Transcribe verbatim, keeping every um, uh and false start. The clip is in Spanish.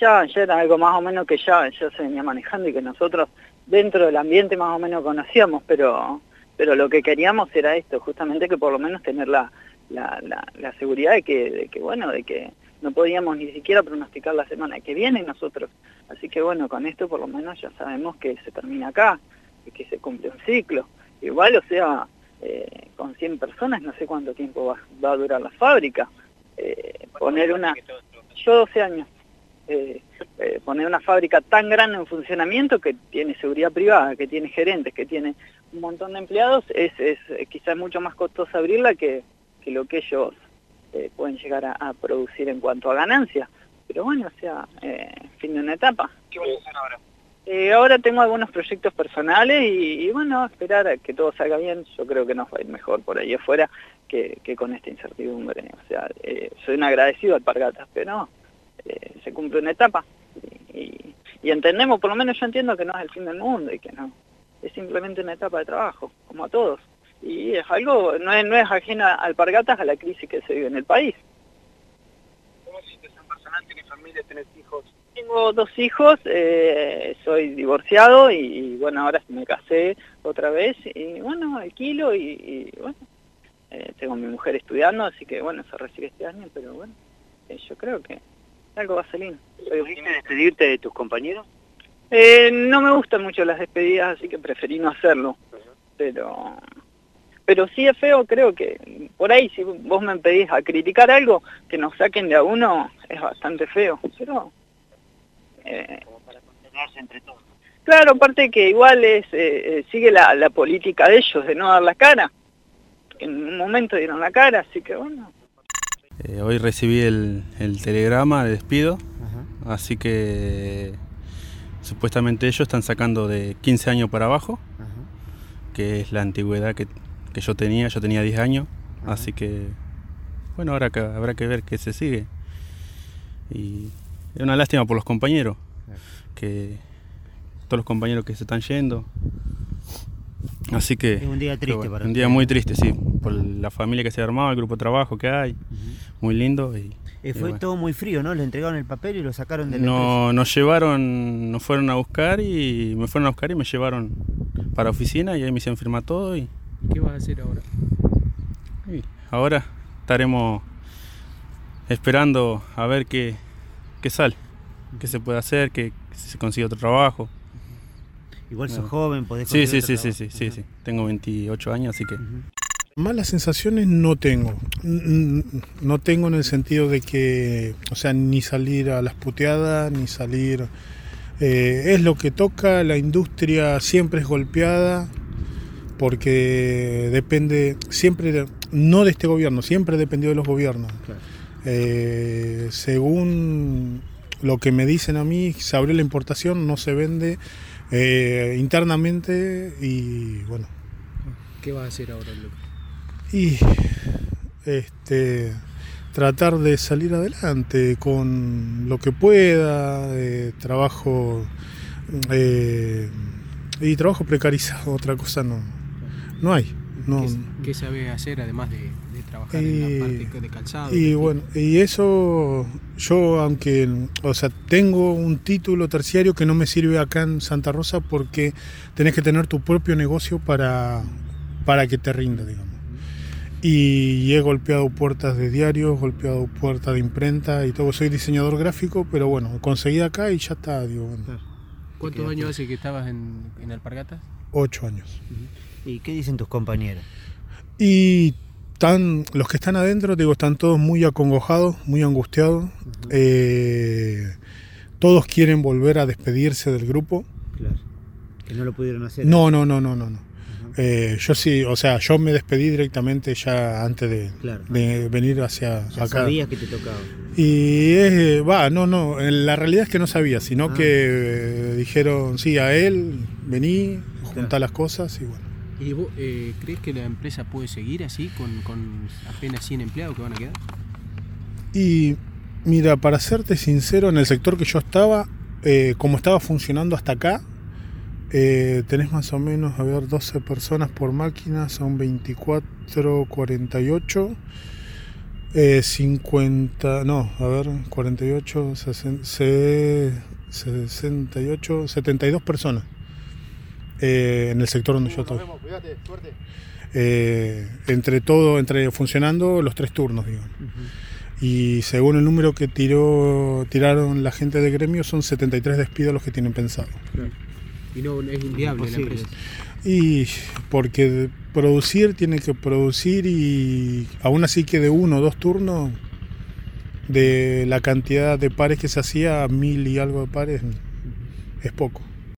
ya, ya era algo más o menos que ya, ya se venía manejando y que nosotros dentro del ambiente más o menos conocíamos, pero, pero lo que queríamos era esto, justamente que por lo menos tener la, la, la, la seguridad de que, de que, bueno, de que no podíamos ni siquiera pronosticar la semana que viene nosotros. Así que bueno, con esto por lo menos ya sabemos que se termina acá, y que se cumple un ciclo. Igual, o sea, eh, con cien personas no sé cuánto tiempo va, va a durar la fábrica. Eh, poner una... Yo doce años. Eh, eh, poner una fábrica tan grande en funcionamiento que tiene seguridad privada, que tiene gerentes, que tiene un montón de empleados, es, es eh, quizás mucho más costoso abrirla que, que lo que ellos eh, pueden llegar a, a producir en cuanto a ganancias. Pero bueno, o sea, eh, fin de una etapa. ¿Qué vas a hacer ahora? Eh, ahora tengo algunos proyectos personales y, y bueno, esperar a que todo salga bien. Yo creo que nos va a ir mejor por ahí afuera que, que con esta incertidumbre. O sea, eh, soy un agradecido al Alpargatas, pero eh, se cumple una etapa y, y, y entendemos, por lo menos yo entiendo que no es el fin del mundo y que no, es simplemente una etapa de trabajo, como a todos. Y es algo, no es, no es ajeno al Alpargatas a la crisis que se vive en el país. ¿Cómo es situación personal? ¿Tienes familia? ¿Tenés hijos? Tengo dos hijos, eh, soy divorciado y, y bueno, ahora me casé otra vez y bueno, alquilo y, y bueno, eh, tengo a mi mujer estudiando, así que bueno, se recibe este año, pero bueno, eh, yo creo que algo va a salir. ¿Pudiste despedirte de tus compañeros? Eh, no me gustan mucho las despedidas, así que preferí no hacerlo, uh-huh. pero pero sí es feo, creo que por ahí si vos me pedís a criticar algo, que nos saquen de a uno, es bastante feo, pero... Eh, como para contenerse entre todos. Claro, aparte que igual es eh, sigue la, la política de ellos de no dar la cara. En un momento dieron la cara, así que bueno. Eh, hoy recibí el, el telegrama de despido, uh-huh. Así que supuestamente ellos están sacando de quince años para abajo, uh-huh. Que es la antigüedad que, que yo tenía, yo tenía diez años, uh-huh. Así que bueno, ahora que, habrá que ver qué se sigue. Y es una lástima por los compañeros, que todos los compañeros que se están yendo. Así que es un día triste bueno, para un día muy triste, sí, por la familia que se ha armado, el grupo de trabajo que hay, uh-huh. Muy lindo. Y, eh, fue y bueno. Todo muy frío, ¿no? Le entregaron el papel y lo sacaron de la no, empresa. Nos llevaron, nos fueron a buscar y me fueron a buscar y me llevaron para la oficina y ahí me hicieron firmar todo. Y ¿qué vas a hacer ahora? Y ahora estaremos esperando a ver qué qué sale, qué se puede hacer, que si se consigue otro trabajo. Igual sos uh-huh. joven, podés sí, conseguir sí, otro sí, sí, sí, uh-huh. sí, sí, tengo veintiocho años, así que... Uh-huh. Malas sensaciones no tengo, no tengo en el sentido de que, o sea, ni salir a las puteadas, ni salir... Eh, es lo que toca, la industria siempre es golpeada, porque depende, siempre, de, no de este gobierno, siempre dependió de los gobiernos. Claro. Eh, según lo que me dicen a mí, se abrió la importación, no se vende eh, internamente y bueno. ¿Qué vas a hacer ahora, Lucas? Y este, tratar de salir adelante con lo que pueda, eh, trabajo eh, y trabajo precarizado, otra cosa no, no hay. No. ¿Qué, qué sabes hacer además de, de trabajar y, en la parte de calzado? Y bueno, y eso yo, aunque, o sea, tengo un título terciario que no me sirve acá en Santa Rosa porque tenés que tener tu propio negocio para, para que te rinda, digamos. Y he golpeado puertas de diarios, golpeado puertas de imprenta y todo. Soy diseñador gráfico, pero bueno, conseguí acá y ya está, digo, bueno. ¿Cuántos años hace que estabas en, en Alpargatas? Ocho años. Uh-huh. ¿Y qué dicen tus compañeros? Y están, los que están adentro, digo, están todos muy acongojados, muy angustiados. Uh-huh. Eh, todos quieren volver a despedirse del grupo. Claro. Que no lo pudieron hacer. No, no, no, no, no, no. Eh, yo sí, o sea, yo me despedí directamente ya antes de, claro. de venir hacia ya acá. Sabías que te tocaba. Y es, va, no, no, la realidad es que no sabía, sino ah. que eh, dijeron, sí, a él, vení, juntá claro. las cosas y bueno. ¿Y vos eh, crees que la empresa puede seguir así, con, con apenas cien empleados que van a quedar? Y mira, para serte sincero, en el sector que yo estaba, eh, como estaba funcionando hasta acá, Eh, tenés más o menos, a ver, doce personas por máquina, son veinticuatro, cuarenta y ocho. Eh, cincuenta, no, a ver, cuarenta y ocho, sesenta, sesenta y ocho, setenta y dos personas eh, en el sector donde yo estoy. Eh, entre todo, entre funcionando los tres turnos, digamos. Uh-huh. Y según el número que tiró, tiraron la gente de gremio, son setenta y tres despidos los que tienen pensado. Claro. Y no es inviable la empresa. Y porque producir tiene que producir y aún así que de uno o dos turnos, de la cantidad de pares que se hacía, mil y algo de pares, es poco.